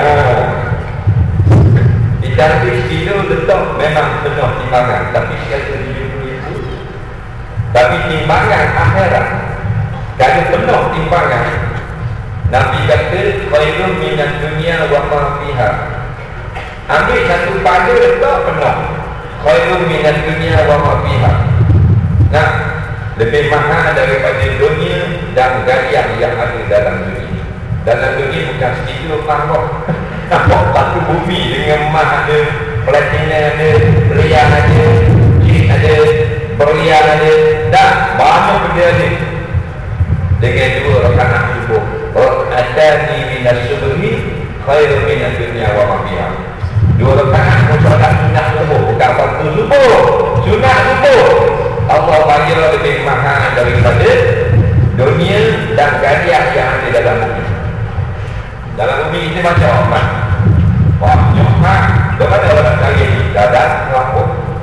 A: Dicantik sekilo letak memang penuh timbangan. Tapi seratus tujuh puluh ribu. Tapi timbangan akhirat kalau penuh timbangan, Nabi kata khairun minad dunya wa ma fiha. Ambil satu pada letak penuh. Khairun minad dunya wa ma fiha. Nah, lebih mahal daripada dunia dan gaya yang ada dalam dunia. Dalam dunia bukan sekilo pangkok. Nampak satu bumi dengan emas ada, platina ada, berian ada, jin ada, berlian ada. Dah, banyak benda ada. Dengan dua rakaat subuh. Atani minas subuhi khairu minad dunya wa ma fiha. Dua rakaat solat sunat subuh, bukan waktu subuh. Sunat subuh. Allah bayar lebih mahal daripada dunia dan gadiah yang ada dalam bumi. Dalam bumi kita baca emas. Wah, emas. Bagaimana orang cari ni? Dadah, lampu.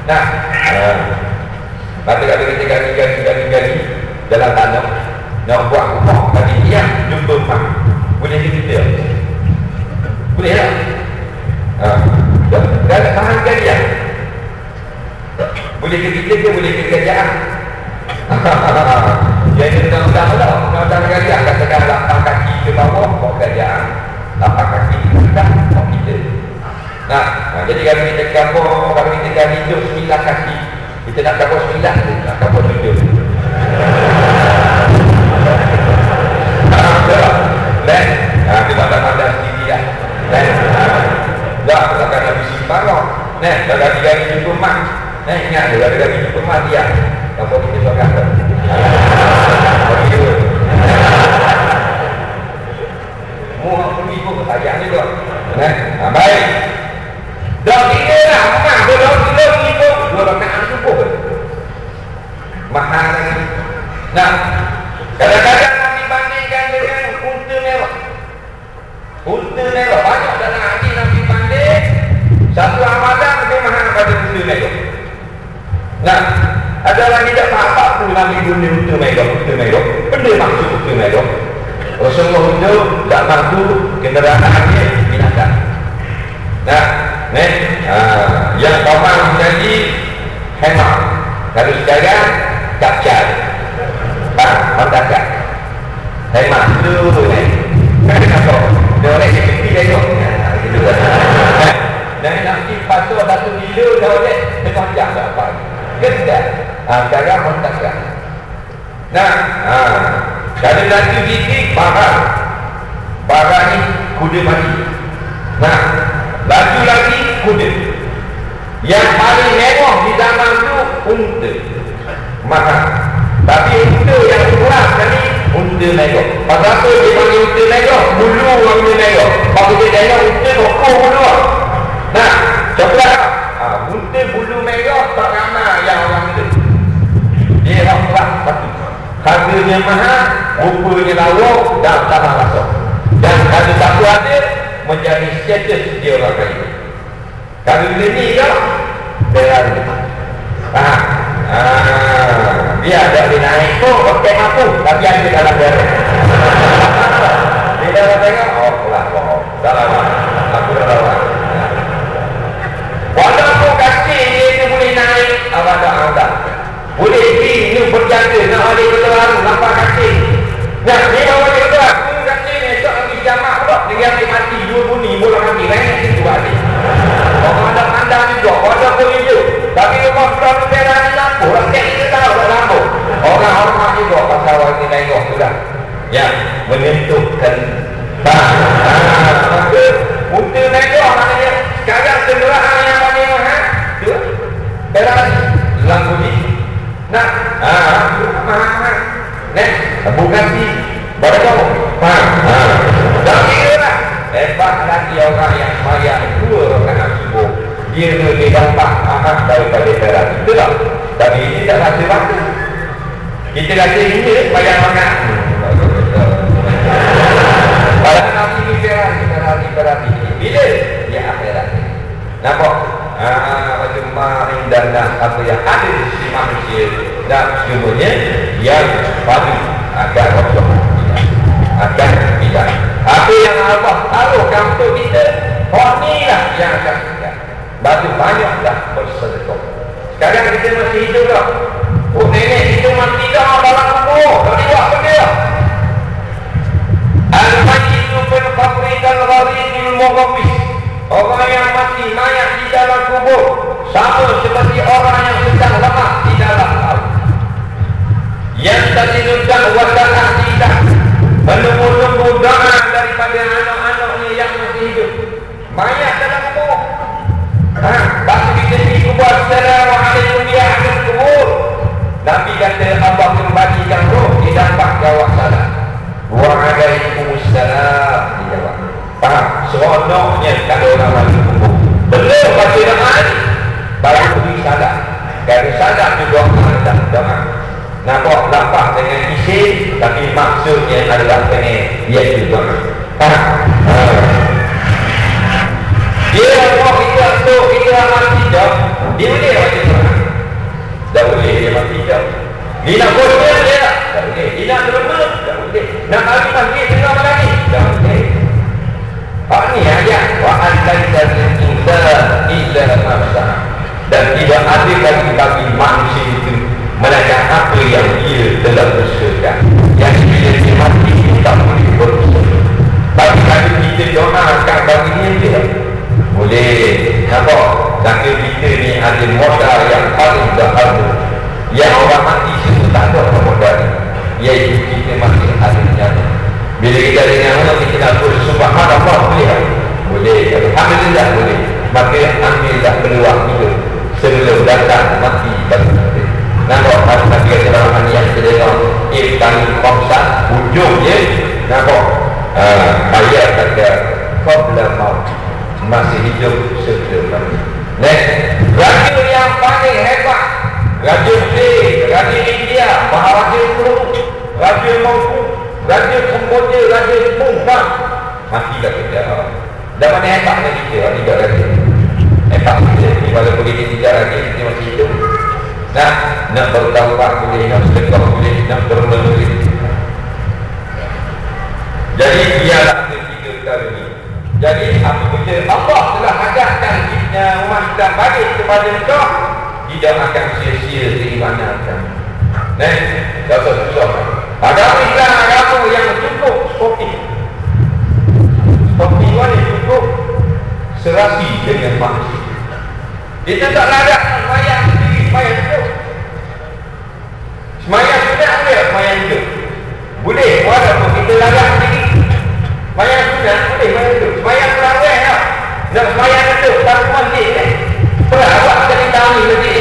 A: Nah, uh, maka kalau kita gali-gali-gali dalam tanah, nak buat rumah bagi dia jumpa mak, boleh kita? Boleh tak? Uh, dalam tahan galian, boleh ke kita ke boleh ke kerajaan? Jadi undang-undang lah, undang-undang galian katakan lapan kaki ke bawah, bawa kerajaan, lapan kaki ke atas, bawa kita. Nah, nah, jadi kalau kita kabur, kalau kita gali hidup sembilan kaki, kita nak kabur sembilan tu, nak kabur tujuh. Lain, nah, kita tak pandang sendiri dah. Lain, dah, kita akan habis simpan lah. Nah, dah gali-gali jumpa mak. Nah, ingat tu, dah gali jumpa mak dia. Kabur kita suka tu. Bagi dia. Muak pergi pun sayang juga. Nah, baik. Dah kira lah, mak tu dah kira pergi pun. Dua rakaat cukup. Mahal lagi. Nah, kadang-kadang nak dibandingkan dengan unta merah. Unta merah, banyak dalam hadis Nabi banding. Satu amalan lebih mahal pada unta merah. Nah, ada orang tidak faham apa pun Nabi guna unta merah, unta merah. Benda maksud unta merah. Rasulullah itu tak mampu kenderaannya binatang. Nah, ni, uh, yang kawan jadi hemah. Kalau sekarang kapcal, bang, mantakan. Hemah tu ni. Kan kenapa? Dia orang yang kecil dia tu. Nah, nah, nanti pasal satu kilo dah oleh setengah jam tak apa. Kedah. Ah, sekarang mantakan. Nah, ah, kalau laju sikit barang, barang ni kuda mati. Nah, laju lagi kuda. Yang paling mewah di zaman tu unta, mahal. Tapi unta yang kurang sekali unta merah. Pasal apa dia panggil unta merah? Bulu unta merah. Kalau kita tengok unta rokok bulu. Nah, coklat. Ah, unta bulu merah tak ramai yang orang tu. Dia orang kurang satu. Harganya mahal, rupanya lawa, dan sama rasa. Dan kalau satu ada, menjadi status dia orang kaya. Kalau dia ni ke, dia ada. Faham? Ah, dia ada dia naik tu, pakai mampu, tapi ada dalam darah. Dia dalam tengok, oh, lah, oh, dalam aku dah lawan. Walaupun kaki dia tu boleh naik, apa tak ada. Boleh pergi ni berjaga nak balik ke dalam nampak kaki. Nah, dia bawa dia tu aku kaki ni esok lagi jamak pula. Dia ambil mati dua bunyi bola kaki lain itu balik. Orang ada pandang juga, ada pun hijau. Tapi rumah pulau tu merah ni lampu, rakyat kita tahu tak lampu. Orang hormat juga pasal orang ni tengok tu dah. Ya, menentukan bang. Ah, maka unta merah maknanya sekarang kenderaan yang paling mahal tu merah lampu ni. Nah, ah, mahal-mahal. Nek, bukan si pada kamu. Faham? Ah. Dah kira lah. Hebat lagi orang yang bayar dua rakaat subuh. Dia lebih dapat mahal daripada perak. Betul tak? Tapi ini tak rasa bangga. Kita rasa ini bayar makan. Pada Nabi ni perak, kita rasa perak ini. Bila? Ya akhirat. Nampak? Ah, macam maring dan apa yang ada di sisi manusia dan semuanya yang padu akan roboh, akan tidak. Apa yang Allah taruhkan untuk kita, oh inilah yang akan kita. Batu banyaklah bersedekah. Sekarang kita masih hidup tak? Oh nenek kita masih tidak dalam kubur. Tak buat apa dia? Al-Majidul bin Qabri dan Gharidul Mughawis. Orang yang mati mayat di dalam kubur sama seperti orang yang sedang lemah di dalam laut. Yang tadinudah wadah tidak menunggu-nunggu doa daripada anak-anaknya yang masih hidup. Mayat dalam kubur. Ha, waktu kita di kubur, Assalamualaikum ya ahli kubur. Nabi kata Allah kembalikan roh di dampak jawab salam. Waalaikumsalam dijawab. Faham? Seronoknya kalau orang mati kubur. Belum baca doa baru beri salam. Kalau salam juga ada doa. Nampak lapak dengan isi, tapi maksudnya adalah pengen dia juga. Faham? Ha. Dia orang kita tu kita mati dah. Dia boleh baca doa. nafsa illa nafsa, dan tidak ada lagi bagi manusia itu melainkan apa yang dia telah usahakan. Yang bila dia mati dia tak boleh berusaha. Tapi kalau kita doakan bagi dia, dia boleh. Nampak? Tapi kita ni ada modal yang paling berharga yang orang mati semua tak ada modal, iaitu kita masih ada nyawa. Bila kita ada nyawa, kita nak subhanallah, boleh tak? Boleh. Alhamdulillah boleh. Maka ambillah peluang itu sebelum datang mati bagi kita. Nampak? Kalau tadi ada orang yang sedang iftan komsat hujung je, nampak? Uh, ayat kata qabla maut, masih hidup sebelum mati. Next, raja yang paling hebat, Raja Mesir, Raja India, Maharaja Peru, Raja Mongku, Raja Kamboja, Raja Jepun, nah, matilah kita. Dan mana hebatnya kita, tidak raja. Hebat kita, walaupun kita tidak raja, kita masih hidup. Nah, nak bertaubat boleh, nak sedekah boleh, nak berbuat boleh. Jadi biarlah ketiga perkara ini. Jadi apabila Allah telah ajarkan umat Islam bagi kepada engkau, tidak akan sia-sia keimanan kamu. Nah, tak usah susah. Agama Islam agama yang cukup seperti seperti mana cukup serasi dengan manusia. Kita tak larat semayang sendiri, semayang hidup. Semayang sudah ada, semayang hidup. Boleh, walaupun kita larat sendiri. Semayang sudah boleh, semayang hidup. Semayang terawih lah. Nak semayang hidup, tak masjid ni. Perawak jadi tahu ni tadi.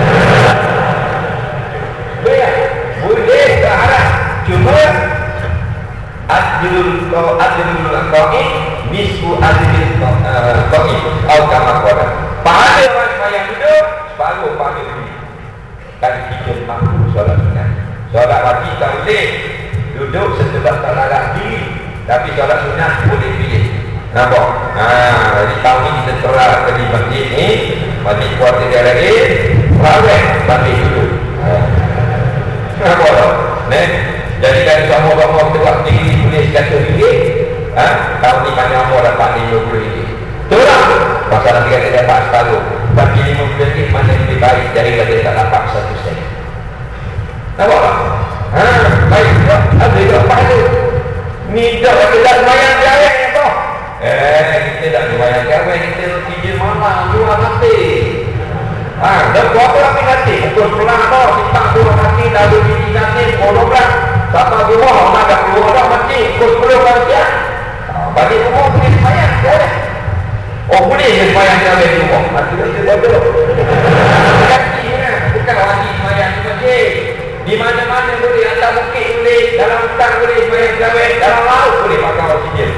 A: Boleh, boleh tak harap. Cuma Adlul Adlul Qaim misku Adlul Qaim atau kamakwara. Pahala orang semayang hidup, separuh pahala ini. Dan kita mampu solat sunat. Solat wajib tak boleh duduk sebab tak larat diri, tapi solat sunat boleh pilih. Nampak? Haa, jadi tahun ni kita terang tadi masjid ni, masjid kuarti dia lagi, rawat masjid dulu. Nampak tak? Nih, jadi kan sama-sama kita buat tinggi boleh seratus ringgit. Haa, tahun ni banyak orang dapat lima puluh ringgit. Terang! Pasal nanti kita dapat separuh. Bagi lima puluh ringgit mana lebih baik daripada tak dapat satu sen. Nampak tak? Haa, baik juga. Ada juga pahala. Ni dah kita semayang jahit ni apa? Eh, kita tak dibayangkan kita tiga malam, dua mati. Ah, dah buat apa lagi nanti? Pukul sebelah tau, simpang dua mati, dah ada biji nanti, pukul dua belas. Sampai rumah, orang dah keluar dah mati, pukul sepuluh malam. Balik rumah boleh semayang, boleh. Oh, boleh je semayang dia balik rumah. Mati dah kita bodoh. Kaki ni, bukan wajib semayang di masjid. Di mana-mana boleh, atas bukit boleh, dalam hutan boleh semayang jawab, dalam laut boleh pakai oksigen.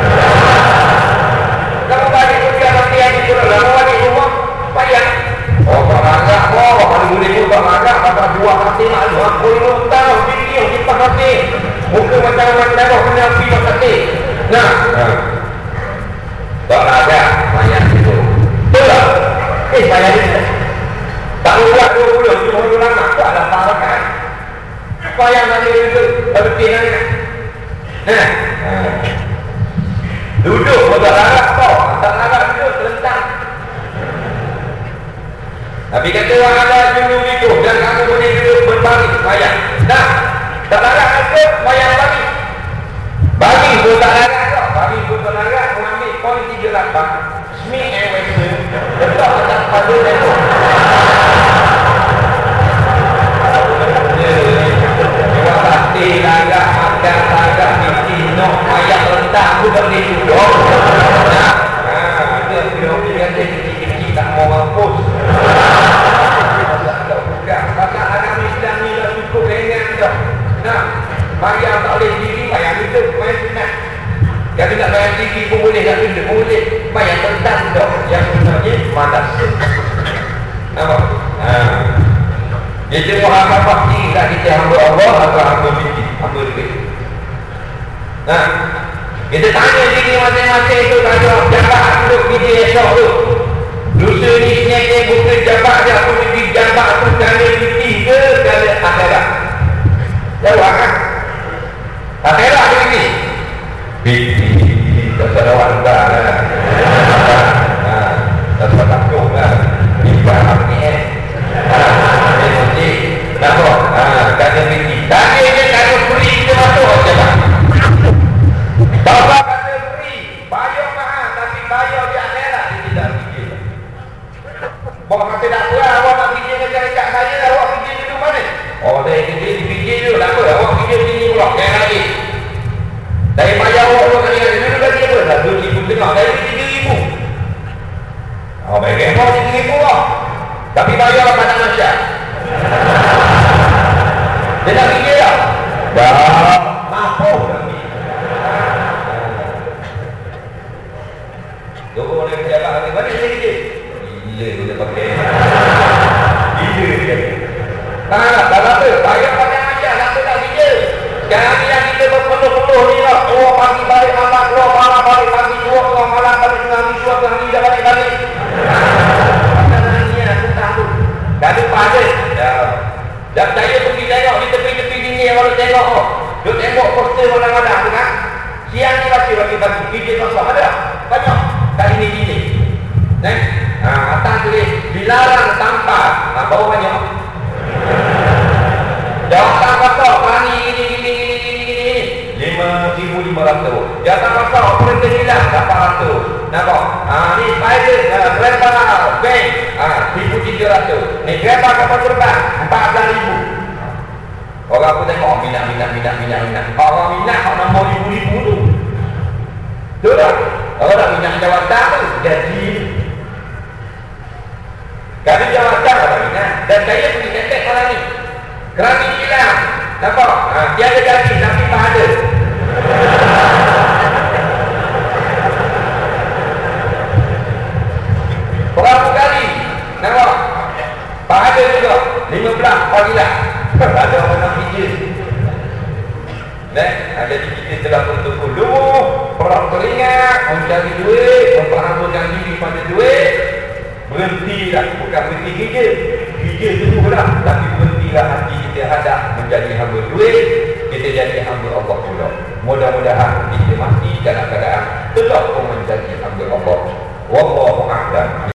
A: Kamu balik kerja mati yang disuruh, kamu balik rumah payah. Oh, tak agak, oh, kalau boleh pun tak agak, kata dua mati nak dua puluh tahun, video kita mati. Muka macam macam darah kena api mati. Nah, tak agak, payah itu. Betul? Eh, payah itu. Tak buat dua puluh, cuma dua lama, tak ada parakan. Payah nanti itu, berhenti nanti. Nah, duduk, tak larat tau. Tak larat duduk, terentang. Nabi kata orang ada dulu itu, dan kamu boleh duduk berbaring, semayang. Nah, tak larat duduk, semayang bagi. Bagi pun tak larat tau. Bagi pun tak larat, mengambil poin tiga puluh lapan. Smith and Wesson, letak atas pada level. Dia latih larat, makan larat, bikin, nok, ayat rentang pun tak boleh duduk. Nah, ada biologi kata kecil-kecil tak mau mampus. Tak buka. Pasal agama Islam ni dah cukup ringan dah. Nah, bayar tak boleh diri, bayar hidup, bayar sunat. Kalau tak bayar diri pun boleh, tak hidup pun boleh. Bayar tentang dah. Yang sebenarnya malas. Nampak? Haa. Jadi muhammad pasti tak kita hamba Allah atau hamba biji, hamba duit. Nah, kita tanya diri masing-masing tu, tanya jabat duduk biji esok tu. Dosa ni senyap bukan jabat dia, aku pergi jabat tu kerana biji ke kerana akhirat? Jawab kan? Akhirat ke biji? Biji, tak salah wanda lah. Bawa kata tak apa, awak nak kerja dengan syarikat saya, awak kerja dulu mana? Oh, saya kerja di kerja dulu, tak apa, awak kerja sini pula, yang lagi. Saya bayar awak dua kali lagi, dulu lagi apa? Satu ribu tengah, dari tiga ribu. Oh, baik remor tiga ribu lah. Tapi bayar pada masyarakat. Dia nak kerja tak? Dah, mampu dah. Dua orang kerja kat mana? Mana saya kerja? Gila dia pakai. Gila dia. Tak nak, tak apa. Bayar pada masyarakat, tak apa nak kerja. Sekarang ni yang kita berpenuh-penuh ni lah. Oh, pagi balik malam, keluar malam balik, pagi keluar keluar malam balik, tengah ni suap, tengah ni dah balik-balik. Macam ni aku tahu. Kalau pada, dah saya pergi tengok di tepi-tepi dingin kalau tengok oh. Duk tengok poster mana-mana tu kan. Siang ni baca bagi-bagi. Kerja kosong ada? Banyak. Kat ini-ini. Eh? Ha, atas tulis dilarang tanpa. Ha, bawah banyak. Jawatan pasal kerani ini, ini, ini, ini, ini. lima ribu lima ratus. Jawatan pasal operator hilang lapan ratus. Nampak? Ha, ni spider, uh, grabber, bank. Ha, seribu tiga ratus. Ni grabber kapal terbang empat belas ribu. Orang aku tengok oh, minat, minat, minat, minat, minat. Orang minat orang nombor ribu-ribu tu. Betul tak? Orang minat jawatan tu gaji. Gaji jawatan orang minat. Dan saya pergi ketek orang ni. Kerana hilang. Nampak? Ha, dia ada gaji tapi tak ada. Berapa kali? Nampak? Tak ada juga. lima belas panggilan. Tak ada orang nak kerja. Nah, jadi kita telah bertukar dulu, perang teringat, mencari duit, memperhatikan diri pada duit. Berhentilah, bukan berhenti kerja. Kerja dulu lah, tapi berhentilah hati kita hadap menjadi hamba duit. Kita jadi hamba Allah pula. Mudah-mudahan kita mati dalam keadaan telah pun menjadi hamba Allah. Wallahu a'lam.